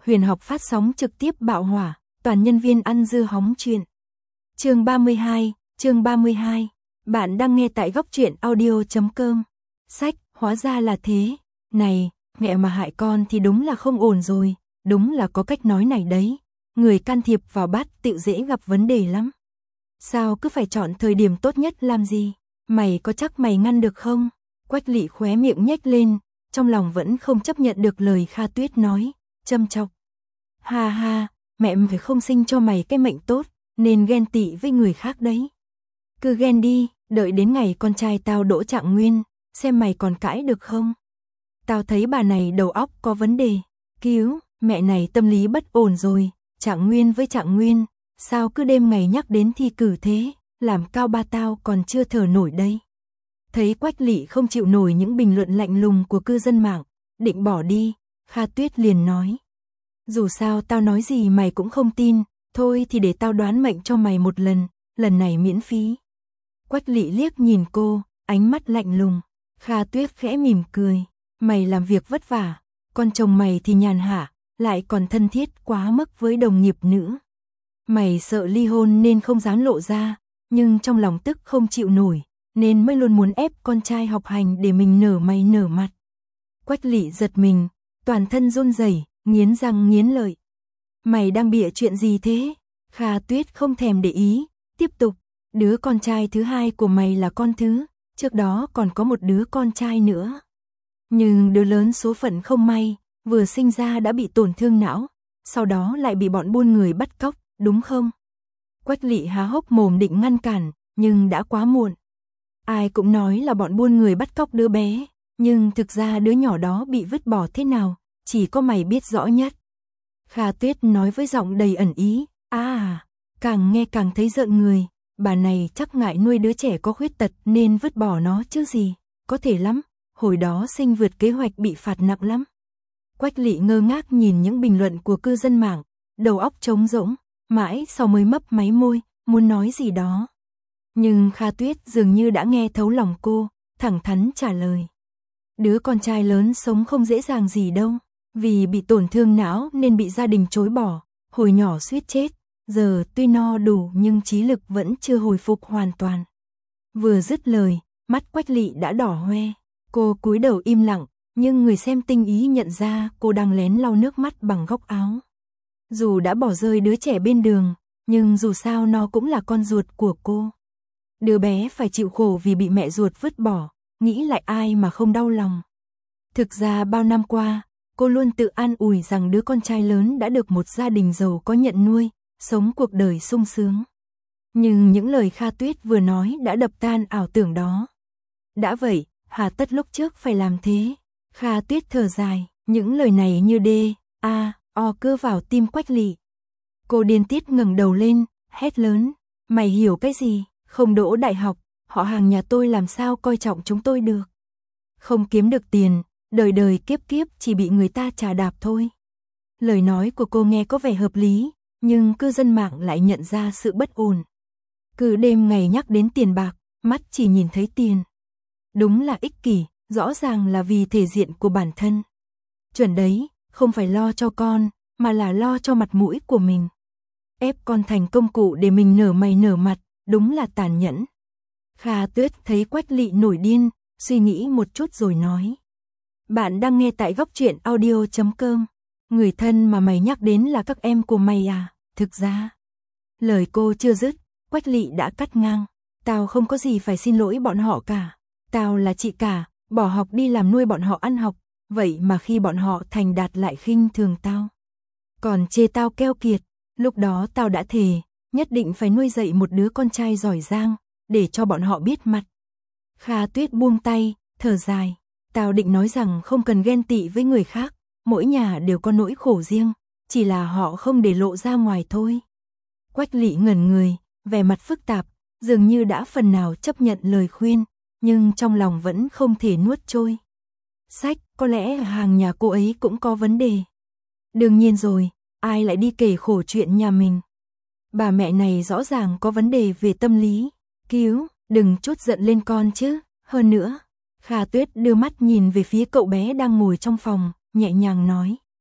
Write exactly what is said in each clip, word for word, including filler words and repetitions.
huyền học phát sóng trực tiếp bạo hỏa, toàn nhân viên ăn dưa hóng chuyện. Chương ba mươi hai, chương ba mươi hai. Bạn đang nghe tại góc truyện audio chấm com. Sách, hóa ra là thế. Này, mẹ mà hại con thì đúng là không ổn rồi, đúng là có cách nói này đấy. Người can thiệp vào bát tự dễ gặp vấn đề lắm. Sao cứ phải chọn thời điểm tốt nhất làm gì? Mày có chắc mày ngăn được không? Quách Lị khóe miệng nhếch lên, trong lòng vẫn không chấp nhận được lời Kha Tuyết nói, châm chọc. Ha ha, mẹ phải không sinh cho mày cái mệnh tốt, nên ghen tị với người khác đấy. Cứ ghen đi, đợi đến ngày con trai tao đỗ trạng nguyên, xem mày còn cãi được không? Tao thấy bà này đầu óc có vấn đề. Cứu, mẹ này tâm lý bất ổn rồi, trạng nguyên với trạng nguyên, sao cứ đêm ngày nhắc đến thi cử thế, làm cao ba tao còn chưa thở nổi đây. Thấy Quách Lị không chịu nổi những bình luận lạnh lùng của cư dân mạng, định bỏ đi, Kha Tuyết liền nói. Dù sao tao nói gì mày cũng không tin, thôi thì để tao đoán mệnh cho mày một lần, lần này miễn phí. Quách Lị liếc nhìn cô, ánh mắt lạnh lùng. Kha Tuyết khẽ mỉm cười, mày làm việc vất vả, con chồng mày thì nhàn hạ, lại còn thân thiết quá mức với đồng nghiệp nữ. Mày sợ ly hôn nên không dám lộ ra, nhưng trong lòng tức không chịu nổi, nên mới luôn muốn ép con trai học hành để mình nở mày nở mặt. Quách Lị giật mình, toàn thân run rẩy, nghiến răng nghiến lợi. Mày đang bịa chuyện gì thế? Kha Tuyết không thèm để ý, tiếp tục, đứa con trai thứ hai của mày là con thứ, trước đó còn có một đứa con trai nữa. Nhưng đứa lớn số phận không may, vừa sinh ra đã bị tổn thương não, sau đó lại bị bọn buôn người bắt cóc, đúng không? Quách Lị há hốc mồm định ngăn cản, nhưng đã quá muộn. Ai cũng nói là bọn buôn người bắt cóc đứa bé, nhưng thực ra đứa nhỏ đó bị vứt bỏ thế nào, chỉ có mày biết rõ nhất. Kha Tuyết nói với giọng đầy ẩn ý, à, càng nghe càng thấy rợn người, bà này chắc ngại nuôi đứa trẻ có khuyết tật nên vứt bỏ nó chứ gì, có thể lắm, hồi đó sinh vượt kế hoạch bị phạt nặng lắm. Quách Lị ngơ ngác nhìn những bình luận của cư dân mạng, đầu óc trống rỗng, mãi sau mới mấp máy môi, muốn nói gì đó. Nhưng Kha Tuyết dường như đã nghe thấu lòng cô, thẳng thắn trả lời. Đứa con trai lớn sống không dễ dàng gì đâu, vì bị tổn thương não nên bị gia đình chối bỏ, hồi nhỏ suýt chết, giờ tuy no đủ nhưng trí lực vẫn chưa hồi phục hoàn toàn. Vừa dứt lời, mắt Quách Lị đã đỏ hoe, cô cúi đầu im lặng, nhưng người xem tinh ý nhận ra cô đang lén lau nước mắt bằng góc áo. Dù đã bỏ rơi đứa trẻ bên đường, nhưng dù sao nó cũng là con ruột của cô. Đứa bé phải chịu khổ vì bị mẹ ruột vứt bỏ, nghĩ lại ai mà không đau lòng. Thực ra bao năm qua, cô luôn tự an ủi rằng đứa con trai lớn đã được một gia đình giàu có nhận nuôi, sống cuộc đời sung sướng. Nhưng những lời Kha Tuyết vừa nói đã đập tan ảo tưởng đó. Đã vậy, hà tất lúc trước phải làm thế? Kha Tuyết thở dài, những lời này như đê, a, o cưa vào tim Quách Lị. Cô điên tiết ngẩng đầu lên, hét lớn, mày hiểu cái gì? Không đỗ đại học, họ hàng nhà tôi làm sao coi trọng chúng tôi được. Không kiếm được tiền, đời đời kiếp kiếp chỉ bị người ta trà đạp thôi. Lời nói của cô nghe có vẻ hợp lý, nhưng cư dân mạng lại nhận ra sự bất ổn. Cứ đêm ngày nhắc đến tiền bạc, mắt chỉ nhìn thấy tiền. Đúng là ích kỷ, rõ ràng là vì thể diện của bản thân. Chuẩn đấy, không phải lo cho con, mà là lo cho mặt mũi của mình. Ép con thành công cụ để mình nở mày nở mặt, đúng là tàn nhẫn. Kha Tuyết thấy Quách Lị nổi điên, suy nghĩ một chút rồi nói. Bạn đang nghe tại góc truyện audio chấm com. Người thân mà mày nhắc đến là các em của mày à? Thực ra, lời cô chưa dứt, Quách Lị đã cắt ngang. Tao không có gì phải xin lỗi bọn họ cả. Tao là chị cả, bỏ học đi làm nuôi bọn họ ăn học. Vậy mà khi bọn họ thành đạt lại khinh thường tao. Còn chê tao keo kiệt, lúc đó tao đã thề, nhất định phải nuôi dạy một đứa con trai giỏi giang, để cho bọn họ biết mặt. Kha Tuyết buông tay, thở dài. Tao định nói rằng không cần ghen tị với người khác, mỗi nhà đều có nỗi khổ riêng, chỉ là họ không để lộ ra ngoài thôi. Quách Lị ngẩn người, vẻ mặt phức tạp, dường như đã phần nào chấp nhận lời khuyên, nhưng trong lòng vẫn không thể nuốt trôi. Sách, có lẽ hàng nhà cô ấy cũng có vấn đề. Đương nhiên rồi, ai lại đi kể khổ chuyện nhà mình. Bà mẹ này rõ ràng có vấn đề về tâm lý. Cứu, đừng trút giận lên con chứ. Hơn nữa, Kha Tuyết đưa mắt nhìn về phía cậu bé đang ngồi trong phòng, nhẹ nhàng nói.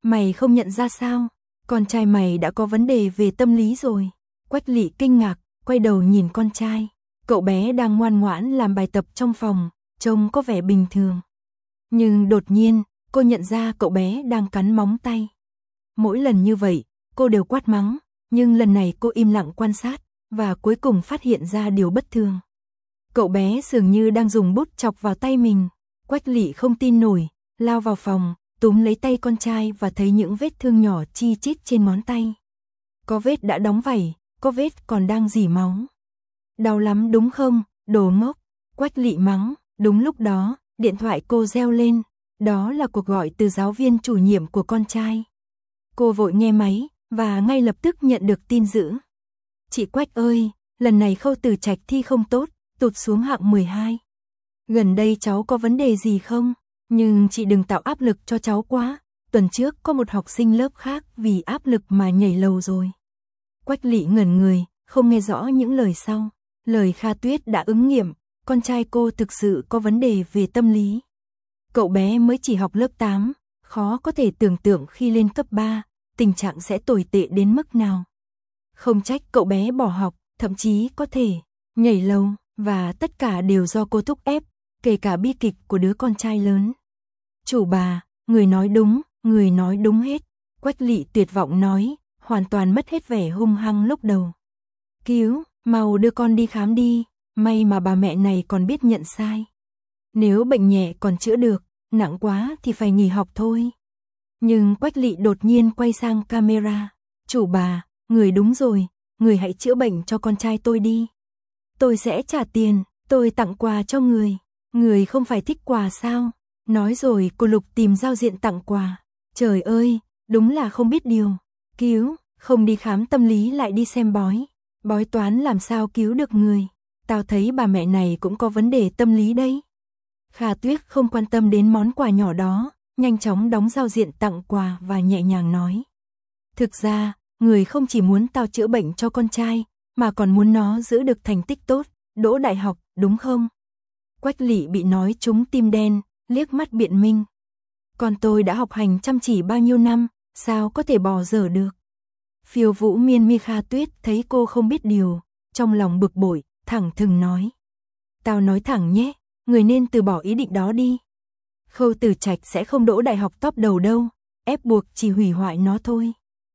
Mày không nhận ra sao? Con trai mày đã có vấn đề về tâm lý rồi. Quách Lị kinh ngạc, quay đầu nhìn con trai. Cậu bé đang ngoan ngoãn làm bài tập trong phòng, trông có vẻ bình thường. Nhưng đột nhiên, cô nhận ra cậu bé đang cắn móng tay. Mỗi lần như vậy, cô đều quát mắng, nhưng lần này cô im lặng quan sát, và cuối cùng phát hiện ra điều bất thường. Cậu bé dường như đang dùng bút chọc vào tay mình. Quách Lị không tin nổi, lao vào phòng, túm lấy tay con trai và thấy những vết thương nhỏ chi chít trên ngón tay. Có vết đã đóng vảy, có vết còn đang rỉ máu. Đau lắm đúng không, đồ ngốc, Quách Lị mắng. Đúng lúc đó, điện thoại cô reo lên, đó là cuộc gọi từ giáo viên chủ nhiệm của con trai. Cô vội nghe máy, và ngay lập tức nhận được tin dữ. Chị Quách ơi, lần này Khâu Tử Trạch thi không tốt, tụt xuống hạng mười hai. Gần đây cháu có vấn đề gì không? Nhưng chị đừng tạo áp lực cho cháu quá, tuần trước có một học sinh lớp khác vì áp lực mà nhảy lầu rồi. Quách Lị ngẩn người, không nghe rõ những lời sau. Lời Kha Tuyết đã ứng nghiệm, con trai cô thực sự có vấn đề về tâm lý. Cậu bé mới chỉ học lớp tám, khó có thể tưởng tượng khi lên cấp ba, tình trạng sẽ tồi tệ đến mức nào. Không trách cậu bé bỏ học, thậm chí có thể nhảy lầu, và tất cả đều do cô thúc ép, kể cả bi kịch của đứa con trai lớn. Chủ bà, người nói đúng, người nói đúng hết. Quách Lị tuyệt vọng nói, hoàn toàn mất hết vẻ hung hăng lúc đầu. Cứu, mau đưa con đi khám đi, may mà bà mẹ này còn biết nhận sai. Nếu bệnh nhẹ còn chữa được, nặng quá thì phải nghỉ học thôi. Nhưng Quách Lị đột nhiên quay sang camera. Chủ bà, người đúng rồi, người hãy chữa bệnh cho con trai tôi đi. Tôi sẽ trả tiền, tôi tặng quà cho người. Người không phải thích quà sao? Nói rồi cô Lục tìm giao diện tặng quà. Trời ơi, đúng là không biết điều. Cứu, không đi khám tâm lý lại đi xem bói. Bói toán làm sao cứu được người. Tao thấy bà mẹ này cũng có vấn đề tâm lý đấy. Kha Tuyết không quan tâm đến món quà nhỏ đó, nhanh chóng đóng giao diện tặng quà và nhẹ nhàng nói. Thực ra, người không chỉ muốn tao chữa bệnh cho con trai, mà còn muốn nó giữ được thành tích tốt, đỗ đại học, đúng không? Quách Lị bị nói trúng tim đen, liếc mắt biện minh. Con tôi đã học hành chăm chỉ bao nhiêu năm, sao có thể bỏ dở được? Phiêu Vũ Miên Mi Kha Tuyết thấy cô không biết điều, trong lòng bực bội, thẳng thừng nói. Tao nói thẳng nhé, người nên từ bỏ ý định đó đi. Khâu Tử Trạch sẽ không đỗ đại học top đầu đâu, ép buộc chỉ hủy hoại nó thôi.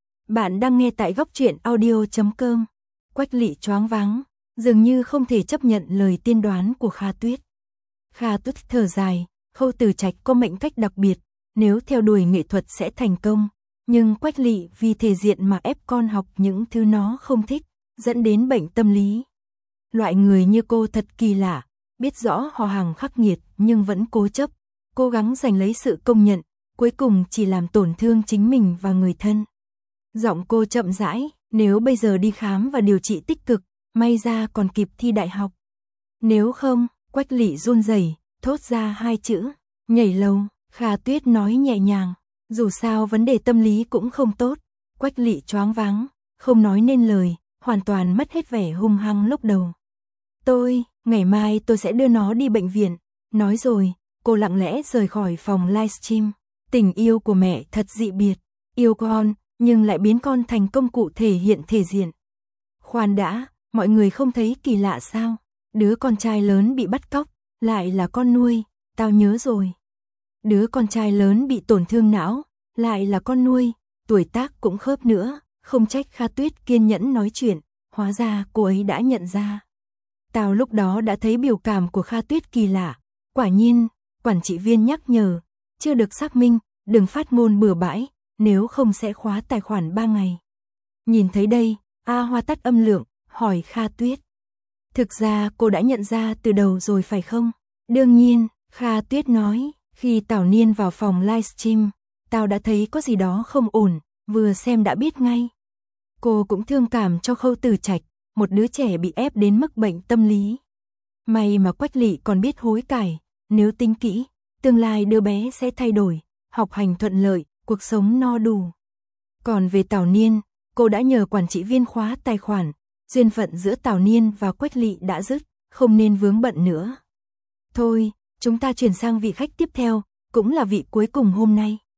Bạn đang nghe tại góc truyện audio chấm com. Quách Lị choáng váng, dường như không thể chấp nhận lời tiên đoán của Kha Tuyết. Kha Tuyết thở dài, Khâu Tử Trạch có mệnh cách đặc biệt, nếu theo đuổi nghệ thuật sẽ thành công, nhưng Quách Lị vì thể diện mà ép con học những thứ nó không thích, dẫn đến bệnh tâm lý. Loại người như cô thật kỳ lạ, biết rõ họ hàng khắc nghiệt nhưng vẫn cố chấp, cố gắng giành lấy sự công nhận, cuối cùng chỉ làm tổn thương chính mình và người thân. Giọng cô chậm rãi, nếu bây giờ đi khám và điều trị tích cực, may ra còn kịp thi đại học. Nếu không, Quách Lị run rẩy, thốt ra hai chữ, nhảy lầu. Kha Tuyết nói nhẹ nhàng, dù sao vấn đề tâm lý cũng không tốt. Quách Lị choáng váng, không nói nên lời, hoàn toàn mất hết vẻ hung hăng lúc đầu. Tôi, ngày mai tôi sẽ đưa nó đi bệnh viện. Nói rồi, cô lặng lẽ rời khỏi phòng livestream. Tình yêu của mẹ thật dị biệt, yêu con, nhưng lại biến con thành công cụ thể hiện thể diện. Khoan đã, mọi người không thấy kỳ lạ sao? Đứa con trai lớn bị bắt cóc, lại là con nuôi, tao nhớ rồi. Đứa con trai lớn bị tổn thương não, lại là con nuôi, tuổi tác cũng khớp nữa, không trách Kha Tuyết kiên nhẫn nói chuyện, hóa ra cô ấy đã nhận ra. Tao lúc đó đã thấy biểu cảm của Kha Tuyết kỳ lạ, quả nhiên, quản trị viên nhắc nhở, chưa được xác minh, đừng phát ngôn bừa bãi, nếu không sẽ khóa tài khoản ba ngày. Nhìn thấy đây, A Hoa tắt âm lượng, hỏi Kha Tuyết. Thực ra cô đã nhận ra từ đầu rồi phải không? Đương nhiên, Kha Tuyết nói, khi Tảo Niên vào phòng livestream, tao đã thấy có gì đó không ổn, vừa xem đã biết ngay. Cô cũng thương cảm cho Khâu Tử Trạch, một đứa trẻ bị ép đến mức bệnh tâm lý. May mà Quách Lị còn biết hối cải, nếu tính kỹ, tương lai đứa bé sẽ thay đổi, học hành thuận lợi, cuộc sống no đủ. Còn về Tảo Niên, cô đã nhờ quản trị viên khóa tài khoản, duyên phận giữa Tảo Niên và Quách Lị đã dứt, không nên vướng bận nữa. Thôi, chúng ta chuyển sang vị khách tiếp theo, cũng là vị cuối cùng hôm nay.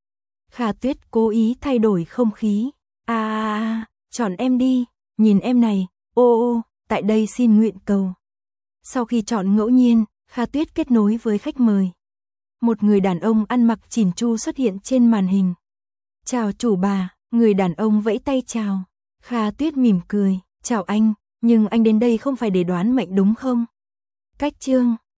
Kha Tuyết cố ý thay đổi không khí. À, à, à, chọn em đi, nhìn em này, ô ô, tại đây xin nguyện cầu. Sau khi chọn ngẫu nhiên, Kha Tuyết kết nối với khách mời. Một người đàn ông ăn mặc chỉn chu xuất hiện trên màn hình. Chào chủ bà, người đàn ông vẫy tay chào. Kha Tuyết mỉm cười, chào anh, nhưng anh đến đây không phải để đoán mệnh đúng không? Cách chương